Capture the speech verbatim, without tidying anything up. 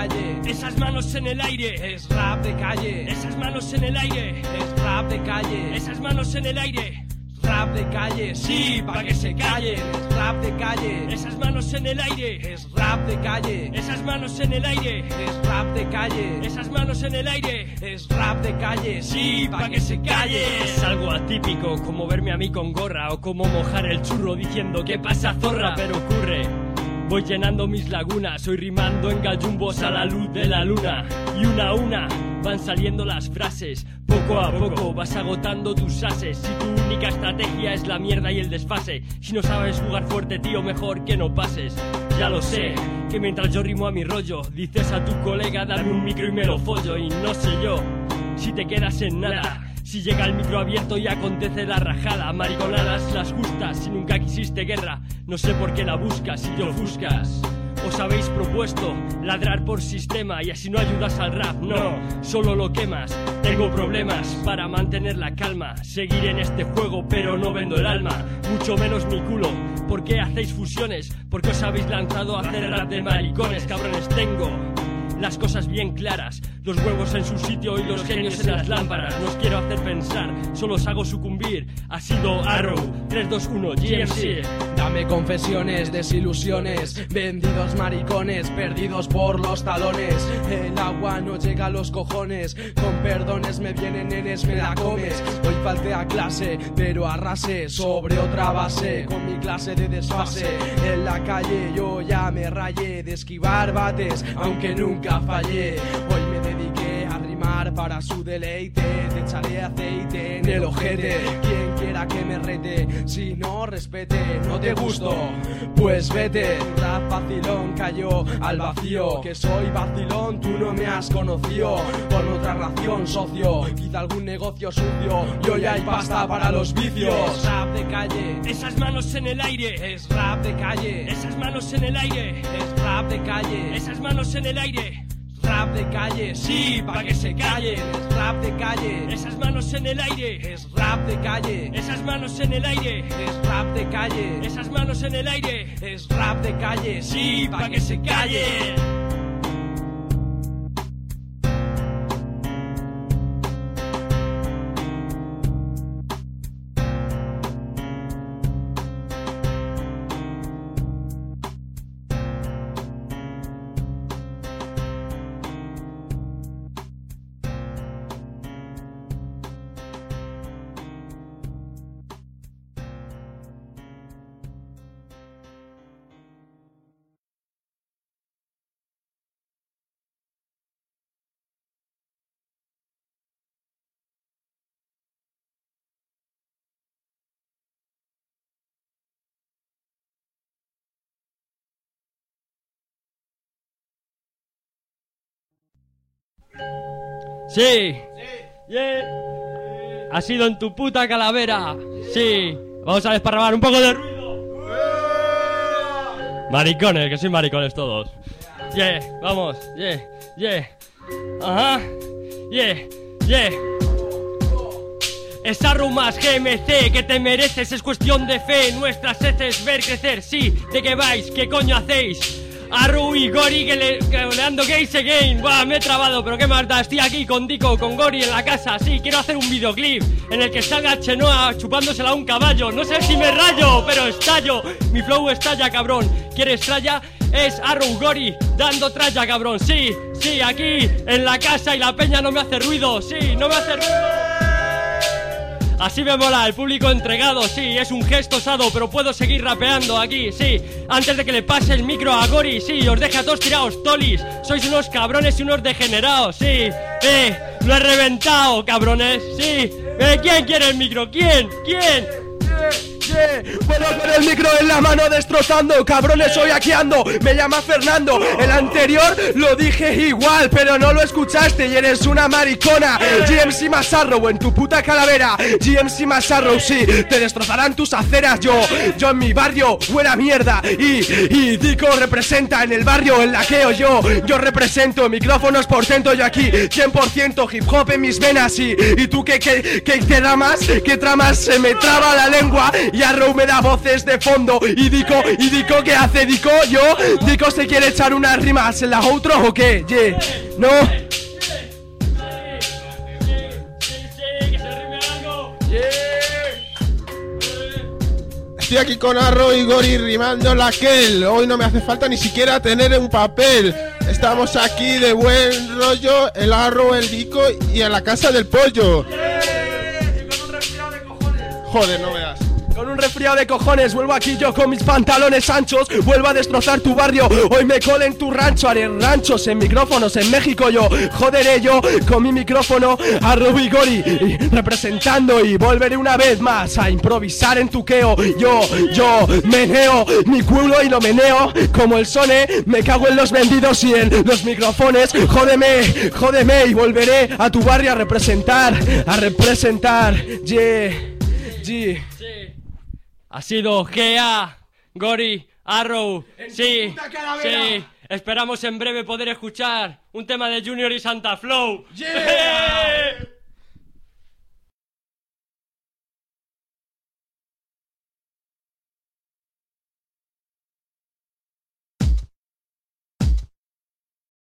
calle. Esas manos en el aire, es rap de calle. Esas manos en el aire, es rap de calle. Esas manos en el aire, rap de calle, sí, pa' que se callen. Es rap de calle. Esas manos en el aire, es rap de calle. Esas manos en el aire, es rap de calle. Esas manos en el aire, es rap de calle, sí, pa' que se calle. Es algo atípico, como verme a mí con gorra, o como mojar el churro diciendo ¿qué pasa, zorra? Pero ocurre, voy llenando mis lagunas, hoy rimando en gallumbos a la luz de la luna. Y una a una van saliendo las frases, poco a poco vas agotando tus ases. Si tu única estrategia es la mierda y el desfase, si no sabes jugar fuerte, tío, mejor que no pases. Ya lo sé, que mientras yo rimo a mi rollo, dices a tu colega dame un micro y me lo follo. Y no sé yo si te quedas en nada, si llega el micro abierto y acontece la rajada. Mariconadas las justas, si nunca quisiste guerra, no sé por qué la buscas si yo ofuscas. Os habéis propuesto ladrar por sistema y así no ayudas al rap, no, solo lo quemas. Tengo problemas para mantener la calma, seguir en este juego pero no vendo el alma, mucho menos mi culo. ¿Por qué hacéis fusiones? ¿Por qué os habéis lanzado a hacer rap de maricones? Cabrones, tengo las cosas bien claras, los huevos en su sitio y los genios en las lámparas. No os quiero hacer pensar, solo os hago sucumbir. Ha sido Arrow, tres, dos, uno, G M C. Dame confesiones, desilusiones, vendidos maricones, perdidos por los talones. El agua no llega a los cojones, con perdones me vienen nenes, me la comes. Hoy falté a clase, pero arrasé sobre otra base, con mi clase de desfase. En la calle yo ya me rayé de esquivar bates, aunque nunca fallé. Hoy me dediqué a rimar para su deleite, te echaré aceite en el ojete. Quien quiera que me rete, si no respete, no te gusto, pues vete. Rap vacilón cayó al vacío, que soy vacilón, tú no me has conocido. Por otra ración, socio, quizá algún negocio sucio, y hoy hay pasta para los vicios. Es rap de calle, esas manos en el aire, es rap de calle. Esas manos en el aire, es rap de calle. Esas manos en el aire, rap de calle, sí, pa' que se callen. Es rap de calle. Esas manos en el aire, es rap de calle. Esas manos en el aire, es rap de calle. Esas manos en el aire, es rap de calle, sí, pa' que se callen. Sí, sí. Yeah. Ha sido en tu puta calavera. Sí, vamos a desparramar un poco de ruido. Maricones, que sois maricones todos. Yeah, vamos, yeah, yeah. Ajá, yeah, yeah. Es Arrow más G M C, que te mereces, es cuestión de fe. Nuestras heces ver crecer, sí. ¿De qué vais? ¿Qué coño hacéis? Arrow y Gori que le, que le ando gays again. Buah, me he trabado, pero qué más da. Estoy aquí con Dico, con Gori en la casa. Sí, quiero hacer un videoclip en el que salga Chenoa chupándosela a un caballo. No sé si me rayo, pero estallo. Mi flow estalla, cabrón. ¿Quieres tralla? Es Arrow Gori dando tralla, cabrón. Sí, sí, aquí en la casa y la peña no me hace ruido. Sí, no me hace ruido. Así me mola, el público entregado, sí, es un gesto osado, pero puedo seguir rapeando aquí, sí. Antes de que le pase el micro a Gori, sí, os deja a todos tirados tolis. Sois unos cabrones y unos degenerados, sí. Eh, lo he reventado, cabrones, sí. Eh, ¿quién quiere el micro? ¿Quién? ¿Quién? Yeah, bueno, con el micro en la mano destrozando, cabrones, hoy aquí ando, me llama Fernando. El anterior lo dije igual, pero no lo escuchaste y eres una maricona. G M C más Arrow en tu puta calavera. G M C más Arrow, sí, te destrozarán tus aceras. Yo, yo en mi barrio, buena mierda. Y, y Dico representa en el barrio, el laqueo. Yo, yo represento, micrófonos portento. Yo aquí, cien por ciento hip hop en mis venas. Y, y tú, ¿qué, qué, qué tramas? ¿Qué tramas? Se me traba la lengua. Y Arrow me da voces de fondo. Y Dico, y Dico, ¿qué hace Dico? Yo, Dico se quiere echar unas rimas en las outros o qué, yeah. No. Estoy aquí con Arrow y Gori rimando la Kel. Hoy no me hace falta ni siquiera tener un papel. Estamos aquí de buen rollo, el Arrow, el Dico y en la casa del pollo. Y con un resfriado de cojones. Joder, no veas. Con un resfriado de cojones, vuelvo aquí yo con mis pantalones anchos. Vuelvo a destrozar tu barrio, hoy me colo en tu rancho. Haré ranchos en micrófonos, en México yo joderé yo con mi micrófono. Arrow y Gori representando y volveré una vez más a improvisar en tu queo. Yo, yo meneo mi culo y lo meneo como el Sone. Me cago en los vendidos y en los micrófonos. Jódeme, jódeme y volveré a tu barrio a representar, a representar. Yeah, yeah. Ha sido G A, Gori, Arrow, sí, sí, esperamos en breve poder escuchar un tema de Junior y Santa Flow. Yeah.